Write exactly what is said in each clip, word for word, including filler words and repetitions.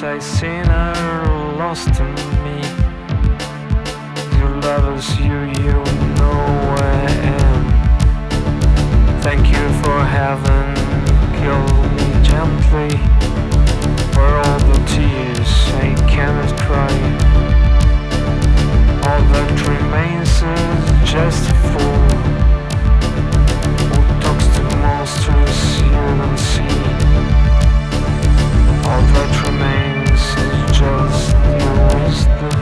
I seen are lost to me. Your lovers, you, you know where I am. Thank you for having killed me gently. For all the tears I cannot cry. All that remains is just a fool who talks to monsters you don't see. All that remains is just your wisdom.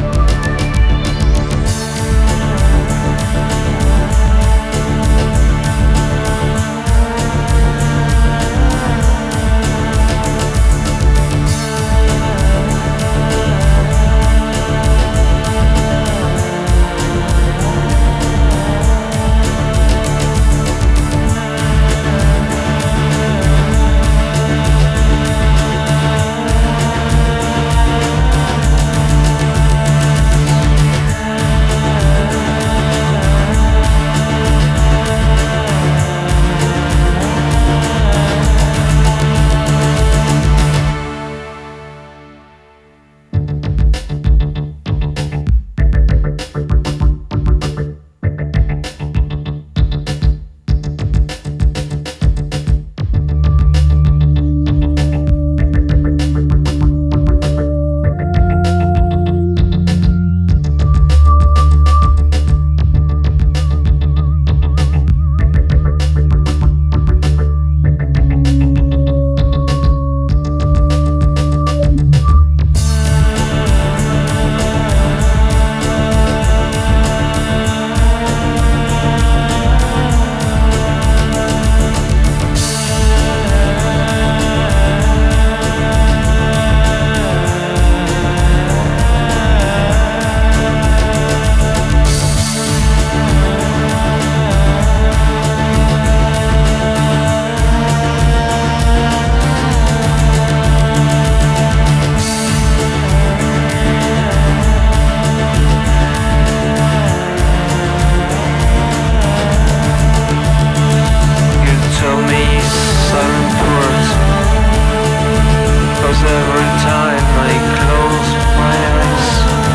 Every time I close my eyes,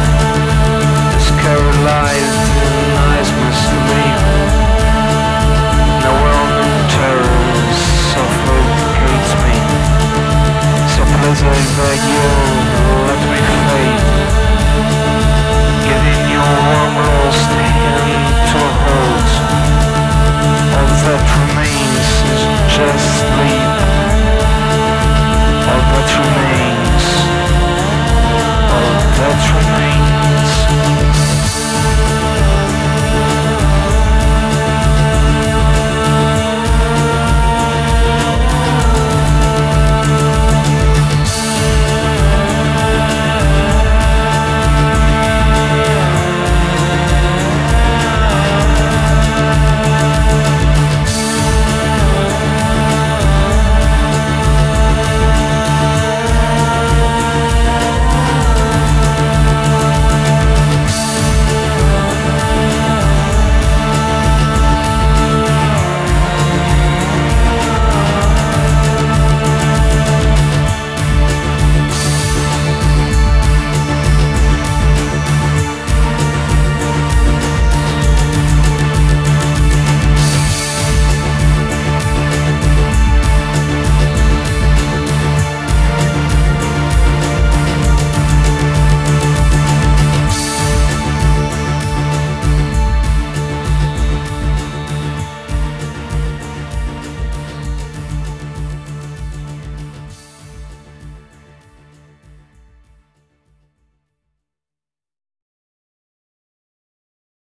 this paralyzed and eyes must sleep. No overwhelming terror suffocates me. So please I beg you, let me fade. Get in your